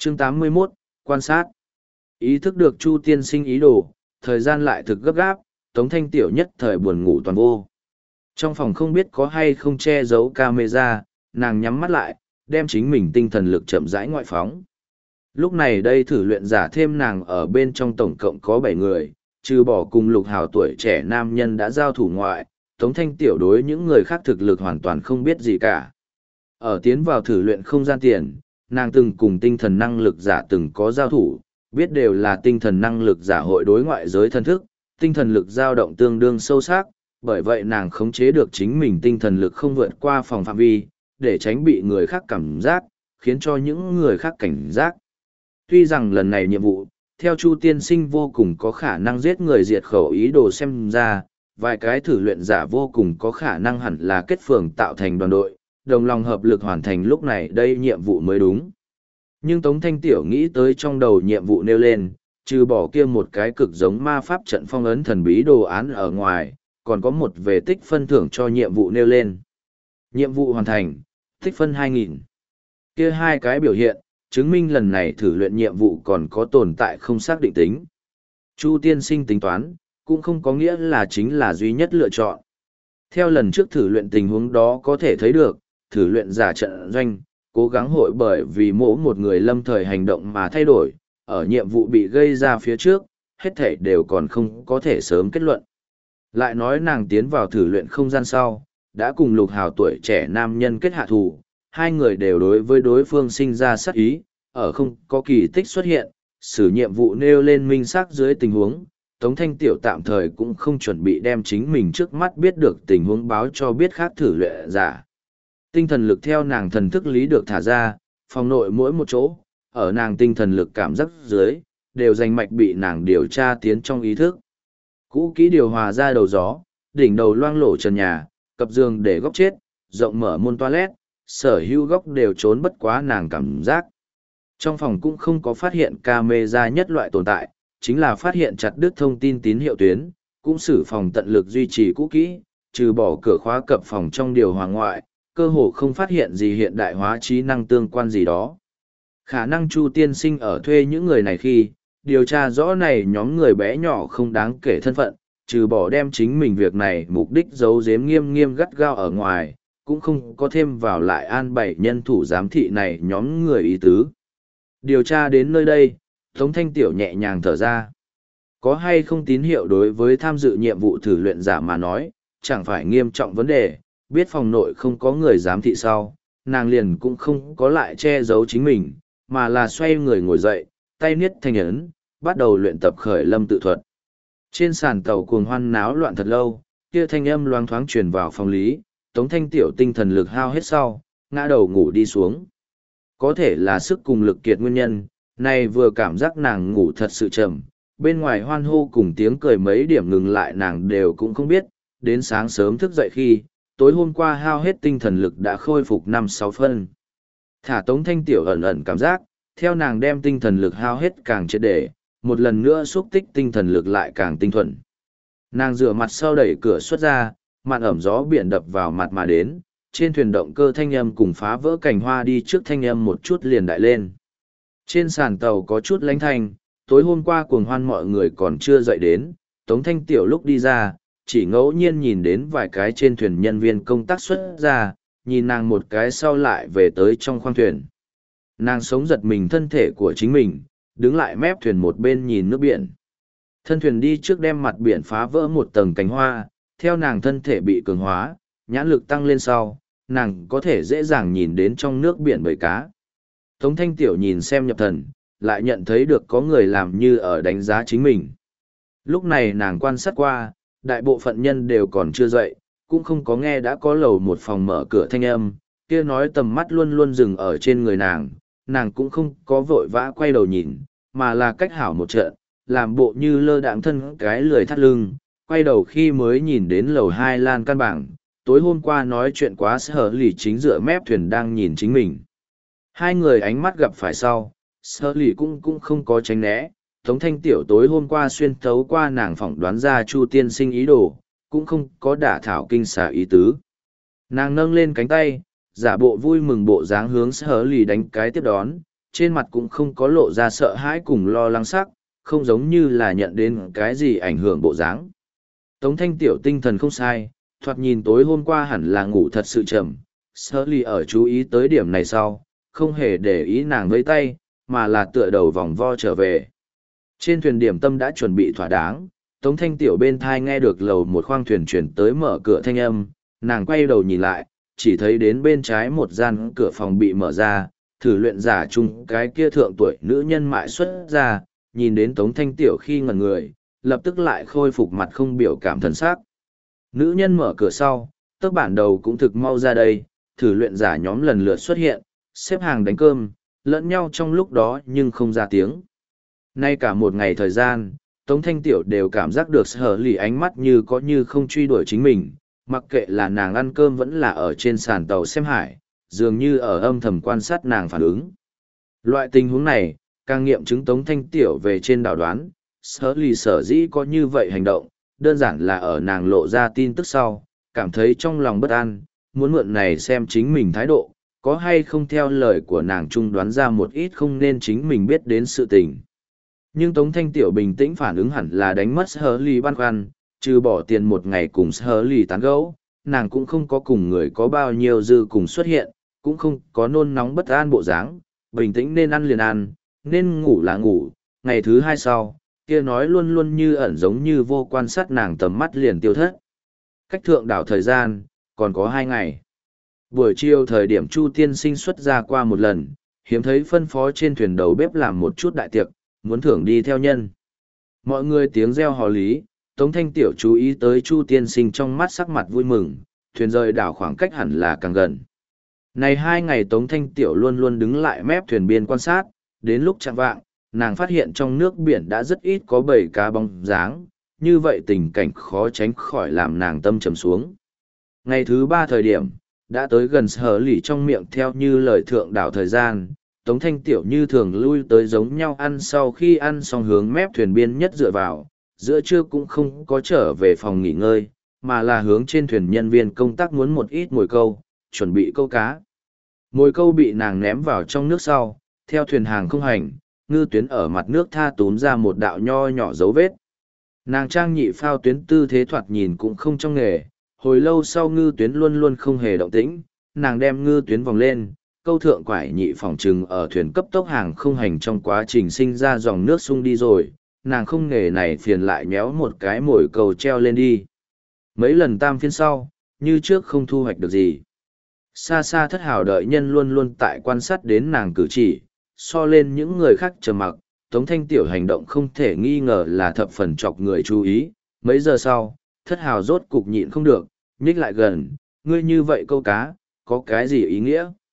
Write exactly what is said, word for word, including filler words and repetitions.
Chương tám mươi mốt, quan sát. Ý thức được Chu tiên sinh ý đồ, thời gian lại thực gấp gáp, Tống Thanh Tiểu nhất thời buồn ngủ toàn vô. Trong phòng không biết có hay không che giấu camera, nàng nhắm mắt lại, đem chính mình tinh thần lực chậm rãi ngoại phóng. Lúc này đây thử luyện giả thêm nàng ở bên trong tổng cộng có bảy người, trừ bỏ cùng lục hào tuổi trẻ nam nhân đã giao thủ ngoại, Tống Thanh Tiểu đối những người khác thực lực hoàn toàn không biết gì cả. Ở tiến vào thử luyện không gian tiền, nàng từng cùng tinh thần năng lực giả từng có giao thủ, biết đều là tinh thần năng lực giả hội đối ngoại giới thân thức, tinh thần lực dao động tương đương sâu sắc, bởi vậy nàng khống chế được chính mình tinh thần lực không vượt qua phòng phạm vi, để tránh bị người khác cảm giác, khiến cho những người khác cảnh giác. Tuy rằng lần này nhiệm vụ, theo Chu tiên sinh vô cùng có khả năng giết người diệt khẩu ý đồ xem ra, vài cái thử luyện giả vô cùng có khả năng hẳn là kết phường tạo thành đoàn đội, đồng lòng hợp lực hoàn thành lúc này đây nhiệm vụ mới đúng. Nhưng Tống Thanh Tiểu nghĩ tới trong đầu nhiệm vụ nêu lên, trừ bỏ kia một cái cực giống ma pháp trận phong ấn thần bí đồ án ở ngoài, còn có một về tích phân thưởng cho nhiệm vụ nêu lên. Nhiệm vụ hoàn thành, tích phân hai nghìn. Kia hai cái biểu hiện, chứng minh lần này thử luyện nhiệm vụ còn có tồn tại không xác định tính. Chu tiên sinh tính toán, cũng không có nghĩa là chính là duy nhất lựa chọn. Theo lần trước thử luyện tình huống đó có thể thấy được, thử luyện giả trận doanh, cố gắng hội bởi vì mỗi một người lâm thời hành động mà thay đổi, ở nhiệm vụ bị gây ra phía trước, hết thể đều còn không có thể sớm kết luận. Lại nói nàng tiến vào thử luyện không gian sau, đã cùng lục hào tuổi trẻ nam nhân kết hạ thù, hai người đều đối với đối phương sinh ra sát ý, ở không có kỳ tích xuất hiện, xử nhiệm vụ nêu lên minh xác dưới tình huống, Tống Thanh Tiểu tạm thời cũng không chuẩn bị đem chính mình trước mắt biết được tình huống báo cho biết khác thử luyện giả. Tinh thần lực theo nàng thần thức lý được thả ra, phòng nội mỗi một chỗ, ở nàng tinh thần lực cảm giác dưới, đều danh mạch bị nàng điều tra tiến trong ý thức. Cũ kỹ điều hòa ra đầu gió, đỉnh đầu loang lổ trần nhà, cặp giường để góc chết, rộng mở môn toilet, sở hữu góc đều trốn bất quá nàng cảm giác. Trong phòng cũng không có phát hiện camera nhất loại tồn tại, chính là phát hiện chặt đứt thông tin tín hiệu tuyến, cũng xử phòng tận lực duy trì cũ kỹ, trừ bỏ cửa khóa cập phòng trong điều hòa ngoại, cơ hồ không phát hiện gì hiện đại hóa trí năng tương quan gì đó. Khả năng Chu tiên sinh ở thuê những người này khi, điều tra rõ này nhóm người bé nhỏ không đáng kể thân phận, trừ bỏ đem chính mình việc này mục đích giấu giếm nghiêm nghiêm gắt gao ở ngoài, cũng không có thêm vào lại an bảy nhân thủ giám thị này nhóm người ý tứ. Điều tra đến nơi đây, Tống Thanh Tiểu nhẹ nhàng thở ra. Có hay không tín hiệu đối với tham dự nhiệm vụ thử luyện giả mà nói, chẳng phải nghiêm trọng vấn đề, biết phòng nội không có người giám thị sau, nàng liền cũng không có lại che giấu chính mình, mà là xoay người ngồi dậy, tay niết thanh ấn, bắt đầu luyện tập khởi lâm tự thuật. Trên sàn tàu cuồng hoan náo loạn thật lâu, kia thanh âm loáng thoáng truyền vào phòng lý, Tống Thanh Tiểu tinh thần lực hao hết sau, ngã đầu ngủ đi xuống. Có thể là sức cùng lực kiệt nguyên nhân, này vừa cảm giác nàng ngủ thật sự chậm, bên ngoài hoan hô cùng tiếng cười mấy điểm ngừng lại nàng đều cũng không biết, đến sáng sớm thức dậy khi, tối hôm qua hao hết tinh thần lực đã khôi phục năm sáu phân. Thả Tống Thanh Tiểu ẩn ẩn cảm giác, theo nàng đem tinh thần lực hao hết càng triệt để, một lần nữa xúc tích tinh thần lực lại càng tinh thuần. Nàng rửa mặt sau đẩy cửa xuất ra, màn ẩm gió biển đập vào mặt mà đến, trên thuyền động cơ thanh âm cùng phá vỡ cành hoa đi trước thanh âm một chút liền đại lên. Trên sàn tàu có chút lánh thanh, tối hôm qua cuồng hoan mọi người còn chưa dậy đến, Tống Thanh Tiểu lúc đi ra, chỉ ngẫu nhiên nhìn đến vài cái trên thuyền nhân viên công tác xuất ra, nhìn nàng một cái sau lại về tới trong khoang thuyền. Nàng sống giật mình thân thể của chính mình, đứng lại mép thuyền một bên nhìn nước biển. Thân thuyền đi trước đem mặt biển phá vỡ một tầng cánh hoa, theo nàng thân thể bị cường hóa, nhãn lực tăng lên sau, nàng có thể dễ dàng nhìn đến trong nước biển bầy cá. Tống Thanh Tiểu nhìn xem nhập thần, lại nhận thấy được có người làm như ở đánh giá chính mình. Lúc này nàng quan sát qua, đại bộ phận nhân đều còn chưa dậy, cũng không có nghe đã có lầu một phòng mở cửa thanh âm, kia nói tầm mắt luôn luôn dừng ở trên người nàng, nàng cũng không có vội vã quay đầu nhìn, mà là cách hảo một trận, làm bộ như lơ đãng thân cái lười thắt lưng, quay đầu khi mới nhìn đến lầu hai lan căn bảng, tối hôm qua nói chuyện quá sở lì chính dựa mép thuyền đang nhìn chính mình. Hai người ánh mắt gặp phải sau, sở lì cũng cũng không có tránh né, Tống Thanh Tiểu tối hôm qua xuyên thấu qua nàng phỏng đoán ra Chu tiên sinh ý đồ, cũng không có đả thảo kinh xà ý tứ. Nàng nâng lên cánh tay, giả bộ vui mừng bộ dáng hướng sở lì đánh cái tiếp đón, trên mặt cũng không có lộ ra sợ hãi cùng lo lắng sắc, không giống như là nhận đến cái gì ảnh hưởng bộ dáng. Tống Thanh Tiểu tinh thần không sai, thoạt nhìn tối hôm qua hẳn là ngủ thật sự chậm, Sở Ly ở chú ý tới điểm này sau, không hề để ý nàng với tay, mà là tựa đầu vòng vo trở về. Trên thuyền điểm tâm đã chuẩn bị thỏa đáng, Tống Thanh Tiểu bên thai nghe được lầu một khoang thuyền chuyển tới mở cửa thanh âm, nàng quay đầu nhìn lại, chỉ thấy đến bên trái một gian cửa phòng bị mở ra, thử luyện giả chung cái kia thượng tuổi nữ nhân mại xuất ra, nhìn đến Tống Thanh Tiểu khi ngẩn người, lập tức lại khôi phục mặt không biểu cảm thần sắc. Nữ nhân mở cửa sau, tấc bản đầu cũng thực mau ra đây, thử luyện giả nhóm lần lượt xuất hiện, xếp hàng đánh cơm, lẫn nhau trong lúc đó nhưng không ra tiếng. Nay cả một ngày thời gian, Tống Thanh Tiểu đều cảm giác được Sở Ly ánh mắt như có như không truy đuổi chính mình, mặc kệ là nàng ăn cơm vẫn là ở trên sàn tàu xem hải, dường như ở âm thầm quan sát nàng phản ứng. Loại tình huống này, càng nghiệm chứng Tống Thanh Tiểu về trên đảo đoán, Sở Ly sở dĩ có như vậy hành động, đơn giản là ở nàng lộ ra tin tức sau, cảm thấy trong lòng bất an, muốn mượn này xem chính mình thái độ, có hay không theo lời của nàng trung đoán ra một ít không nên chính mình biết đến sự tình. Nhưng Tống Thanh Tiểu bình tĩnh phản ứng hẳn là đánh mất Sở Ly băn khoăn, trừ bỏ tiền một ngày cùng Sở Ly tán gẫu, nàng cũng không có cùng người có bao nhiêu dư cùng xuất hiện, cũng không có nôn nóng bất an bộ dáng, bình tĩnh nên ăn liền ăn, nên ngủ là ngủ, ngày thứ hai sau, kia nói luôn luôn như ẩn giống như vô quan sát nàng tầm mắt liền tiêu thất. Cách thượng đảo thời gian, còn có hai ngày. Buổi chiều thời điểm Chu tiên sinh xuất ra qua một lần, hiếm thấy phân phó trên thuyền đầu bếp làm một chút đại tiệc, muốn thưởng đi theo nhân. Mọi người tiếng reo hò lý, Tống Thanh Tiểu chú ý tới Chu tiên sinh trong mắt sắc mặt vui mừng, thuyền rời đảo khoảng cách hẳn là càng gần. Này hai ngày Tống Thanh Tiểu luôn luôn đứng lại mép thuyền biên quan sát, đến lúc chạng vạng, nàng phát hiện trong nước biển đã rất ít có bầy cá bóng dáng, như vậy tình cảnh khó tránh khỏi làm nàng tâm trầm xuống. Ngày thứ ba thời điểm, đã tới gần Sở Ly trong miệng theo như lời thượng đảo thời gian, Tống Thanh Tiểu như thường lui tới giống nhau ăn sau khi ăn xong hướng mép thuyền biên nhất dựa vào, giữa trưa cũng không có trở về phòng nghỉ ngơi, mà là hướng trên thuyền nhân viên công tác muốn một ít mồi câu, chuẩn bị câu cá. Mồi câu bị nàng ném vào trong nước sau, theo thuyền hàng không hành, ngư tuyến ở mặt nước tha túm ra một đạo nho nhỏ dấu vết. Nàng trang nhị phao tuyến tư thế thoạt nhìn cũng không trong nghề, hồi lâu sau ngư tuyến luôn luôn không hề động tĩnh, nàng đem ngư tuyến vòng lên, câu thượng quải nhị phòng trừng ở thuyền cấp tốc hàng không hành trong quá trình sinh ra dòng nước sung đi rồi, nàng không nghề này phiền lại nhéo một cái mồi câu treo lên đi. Mấy lần tam phiên sau, như trước không thu hoạch được gì. Xa xa thất hào đợi nhân luôn luôn tại quan sát đến nàng cử chỉ, so lên những người khác trầm mặc, Tống Thanh Tiểu hành động không thể nghi ngờ là thập phần chọc người chú ý. Mấy giờ sau, thất hào rốt cục nhịn không được, nhích lại gần, ngươi như vậy câu cá, có cái gì ý nghĩa?